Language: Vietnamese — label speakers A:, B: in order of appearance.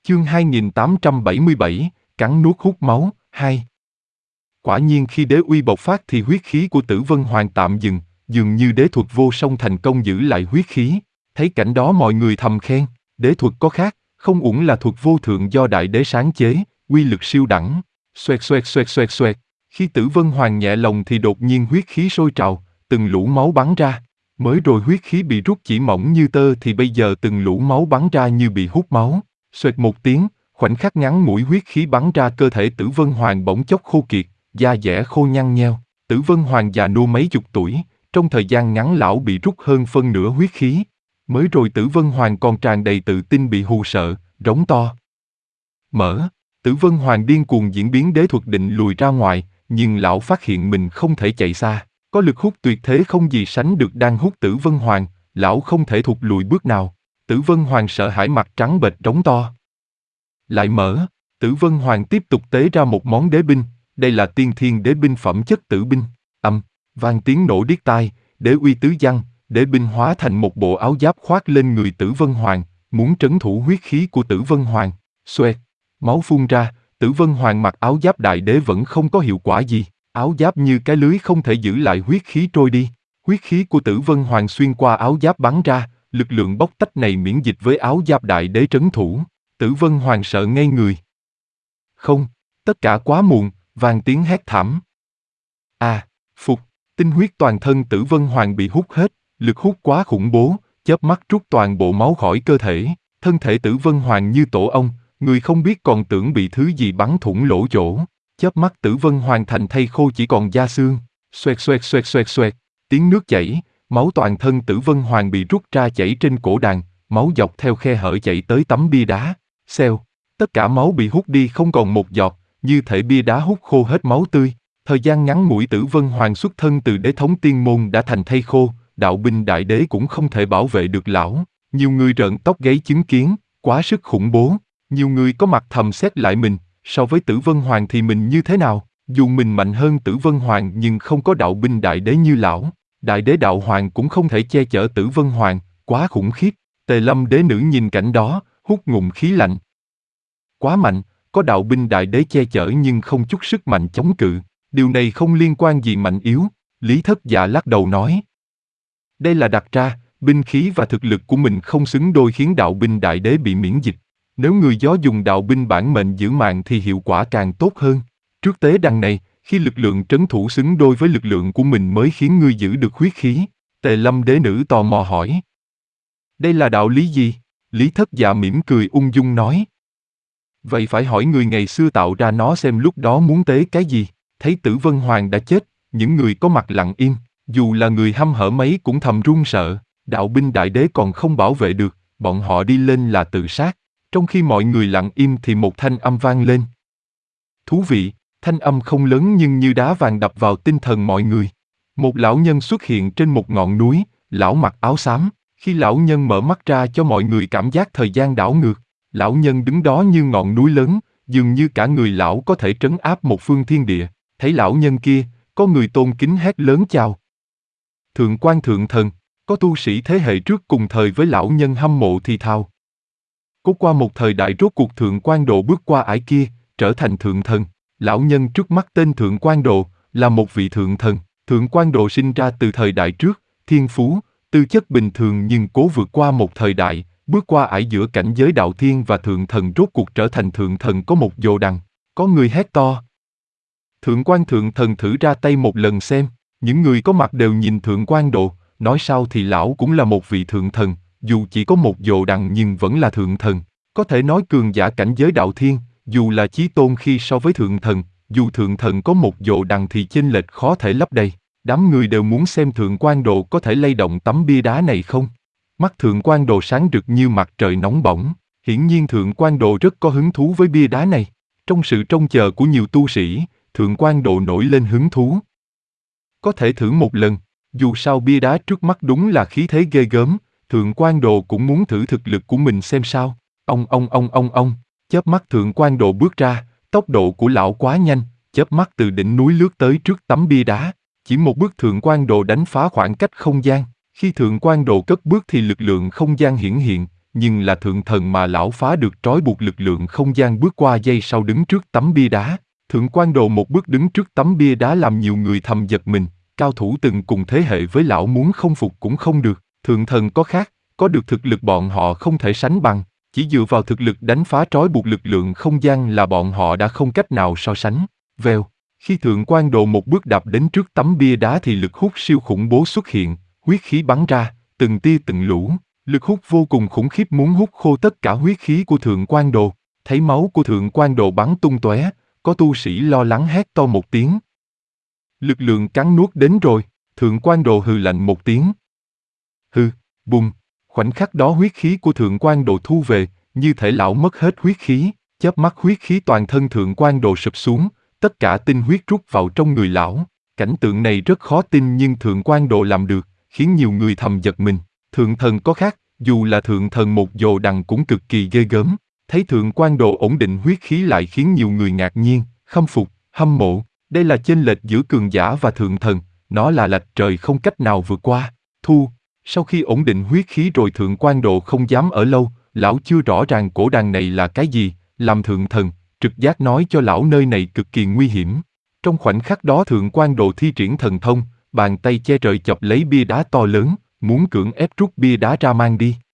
A: Chương 2877, cắn nuốt hút máu, 2. Quả nhiên khi đế uy bộc phát thì huyết khí của Tử Vân Hoàng tạm dừng, dường như đế thuật vô song thành công giữ lại huyết khí. Thấy cảnh đó mọi người thầm khen, đế thuật có khác, không uổng là thuật vô thượng do đại đế sáng chế, uy lực siêu đẳng. Xoẹt xoẹt xoẹt xoẹt xoẹt, khi Tử Vân Hoàng nhẹ lòng thì đột nhiên huyết khí sôi trào, từng lũ máu bắn ra. Mới rồi huyết khí bị rút chỉ mỏng như tơ thì bây giờ từng lũ máu bắn ra như bị hút máu. Xoẹt một tiếng, khoảnh khắc ngắn ngủi huyết khí bắn ra cơ thể Tử Vân Hoàng bỗng chốc khô kiệt, da dẻ khô nhăn nheo. Tử Vân Hoàng già nua mấy chục tuổi, trong thời gian ngắn lão bị rút hơn phân nửa huyết khí. Mới rồi Tử Vân Hoàng còn tràn đầy tự tin bị hù sợ, rống to. Mở, Tử Vân Hoàng điên cuồng diễn biến đế thuật định lùi ra ngoài, nhưng lão phát hiện mình không thể chạy xa. Có lực hút tuyệt thế không gì sánh được đang hút Tử Vân Hoàng, lão không thể thụt lùi bước nào. Tử Vân Hoàng sợ hãi mặt trắng bệch rống to. Lại mở, Tử Vân Hoàng tiếp tục tế ra một món đế binh, đây là tiên thiên đế binh phẩm chất tử binh. Vang tiếng nổ điếc tai, đế uy tứ giăng, đế binh hóa thành một bộ áo giáp khoác lên người Tử Vân Hoàng, muốn trấn thủ huyết khí của Tử Vân Hoàng. Xoẹt, máu phun ra, Tử Vân Hoàng mặc áo giáp đại đế vẫn không có hiệu quả gì, áo giáp như cái lưới không thể giữ lại huyết khí trôi đi. Huyết khí của Tử Vân Hoàng xuyên qua áo giáp bắn ra, lực lượng bóc tách này miễn dịch với áo giáp đại đế trấn thủ. Tử Vân Hoàng sợ ngây người. Không, tất cả quá muộn, vang tiếng hét thảm. Phục, tinh huyết toàn thân Tử Vân Hoàng bị hút hết, lực hút quá khủng bố, chớp mắt rút toàn bộ máu khỏi cơ thể. Thân thể Tử Vân Hoàng như tổ ong, người không biết còn tưởng bị thứ gì bắn thủng lỗ chỗ. Chớp mắt Tử Vân Hoàng thành thây khô chỉ còn da xương. Xoẹt xoẹt xoẹt xoẹt xoẹt, tiếng nước chảy, máu toàn thân Tử Vân Hoàng bị rút ra chảy trên cổ đàn, máu dọc theo khe hở chảy tới tấm bia đá. Xèo, tất cả máu bị hút đi không còn một giọt, như thể bia đá hút khô hết máu tươi. Thời gian ngắn ngủi Tử Vân Hoàng xuất thân từ đế thống tiên môn đã thành thây khô, đạo binh đại đế cũng không thể bảo vệ được lão. Nhiều người rợn tóc gáy chứng kiến, quá sức khủng bố. Nhiều người có mặt thầm xét lại mình, so với Tử Vân Hoàng thì mình như thế nào? Dù mình mạnh hơn Tử Vân Hoàng nhưng không có đạo binh đại đế như lão. Đại đế đạo hoàng cũng không thể che chở Tử Vân Hoàng, quá khủng khiếp. Tề Lâm đế nữ nhìn cảnh đó, hút ngụm khí lạnh. Quá mạnh, có đạo binh đại đế che chở nhưng không chút sức mạnh chống cự. Điều này không liên quan gì mạnh yếu, Lý Thất Dạ lắc đầu nói. Đây là đặt ra, binh khí và thực lực của mình không xứng đôi khiến đạo binh đại đế bị miễn dịch. Nếu người gió dùng đạo binh bản mệnh giữ mạng thì hiệu quả càng tốt hơn. Trước tế đằng này, khi lực lượng trấn thủ xứng đôi với lực lượng của mình mới khiến ngươi giữ được huyết khí. Tề Lâm đế nữ tò mò hỏi. Đây là đạo lý gì? Lý Thất Dạ mỉm cười ung dung nói. Vậy phải hỏi người ngày xưa tạo ra nó xem lúc đó muốn tế cái gì. Thấy Tử Vân Hoàng đã chết, những người có mặt lặng im, dù là người hăm hở mấy cũng thầm run sợ. Đạo binh đại đế còn không bảo vệ được, bọn họ đi lên là tự sát. Trong khi mọi người lặng im thì một thanh âm vang lên. Thú vị, thanh âm không lớn nhưng như đá vàng đập vào tinh thần mọi người. Một lão nhân xuất hiện trên một ngọn núi, lão mặc áo xám. Khi lão nhân mở mắt ra cho mọi người cảm giác thời gian đảo ngược. Lão nhân đứng đó như ngọn núi lớn, dường như cả người lão có thể trấn áp một phương thiên địa. Thấy lão nhân kia, có người tôn kính hét lớn chào. Thượng quan thượng thần, có tu sĩ thế hệ trước cùng thời với lão nhân hâm mộ thì thào. Có qua một thời đại rốt cuộc Thượng Quan Độ bước qua ải kia, trở thành thượng thần. Lão nhân trước mắt tên Thượng Quan Độ, là một vị thượng thần. Thượng Quan Độ sinh ra từ thời đại trước, thiên phú, tư chất bình thường nhưng cố vượt qua một thời đại, bước qua ải giữa cảnh giới đạo thiên và thượng thần rốt cuộc trở thành thượng thần có một dồ đằng. Có người hét to. Thượng quan thượng thần thử ra tay một lần xem, những người có mặt đều nhìn Thượng Quan Độ, nói sao thì lão cũng là một vị thượng thần, dù chỉ có một dồ đằng nhưng vẫn là thượng thần, có thể nói cường giả cảnh giới đạo thiên, dù là chí tôn khi so với thượng thần, dù thượng thần có một dồ đằng thì chênh lệch khó thể lấp đầy. Đám người đều muốn xem Thượng Quan Độ có thể lay động tấm bia đá này không. Mắt Thượng Quan Độ sáng rực như mặt trời nóng bỏng, hiển nhiên Thượng Quan Độ rất có hứng thú với bia đá này. Trong sự trông chờ của nhiều tu sĩ, Thượng Quan Độ nổi lên hứng thú. Có thể thử một lần, dù sao bia đá trước mắt đúng là khí thế ghê gớm, Thượng Quan Độ cũng muốn thử thực lực của mình xem sao. Ông, chớp mắt Thượng Quan Độ bước ra, tốc độ của lão quá nhanh, chớp mắt từ đỉnh núi lướt tới trước tấm bia đá. Chỉ một bước Thượng Quan Độ đánh phá khoảng cách không gian, khi Thượng Quan Độ cất bước thì lực lượng không gian hiển hiện, nhưng là thượng thần mà lão phá được trói buộc lực lượng không gian bước qua giây sau đứng trước tấm bia đá. Thượng quan đồ một bước đứng trước tấm bia đá làm nhiều người thầm giật mình, cao thủ từng cùng thế hệ với lão muốn không phục cũng không được, thượng thần có khác, có được thực lực bọn họ không thể sánh bằng, chỉ dựa vào thực lực đánh phá trói buộc lực lượng không gian là bọn họ đã không cách nào so sánh. Vèo, khi thượng quan đồ một bước đạp đến trước tấm bia đá thì lực hút siêu khủng bố xuất hiện, huyết khí bắn ra, từng tia từng lũ, lực hút vô cùng khủng khiếp muốn hút khô tất cả huyết khí của thượng quan đồ, thấy máu của thượng quan đồ bắn tung tóe, có tu sĩ lo lắng hét to một tiếng. Lực lượng cắn nuốt đến rồi, thượng quan đồ hừ lạnh một tiếng. Hừ, bùng, khoảnh khắc đó huyết khí của thượng quan đồ thu về, như thể lão mất hết huyết khí, chớp mắt huyết khí toàn thân thượng quan đồ sụp xuống, tất cả tinh huyết rút vào trong người lão. Cảnh tượng này rất khó tin nhưng thượng quan đồ làm được, khiến nhiều người thầm giật mình. Thượng thần có khác, dù là thượng thần một dồ đằng cũng cực kỳ ghê gớm. Thấy thượng quan đồ ổn định huyết khí lại khiến nhiều người ngạc nhiên, khâm phục, hâm mộ. Đây là chênh lệch giữa cường giả và thượng thần, nó là lệch trời không cách nào vượt qua. Sau khi ổn định huyết khí rồi thượng quan độ không dám ở lâu, lão chưa rõ ràng cổ đàn này là cái gì, làm thượng thần, trực giác nói cho lão nơi này cực kỳ nguy hiểm. Trong khoảnh khắc đó thượng quan độ thi triển thần thông, bàn tay che trời chọc lấy bia đá to lớn, muốn cưỡng ép rút bia đá ra mang đi.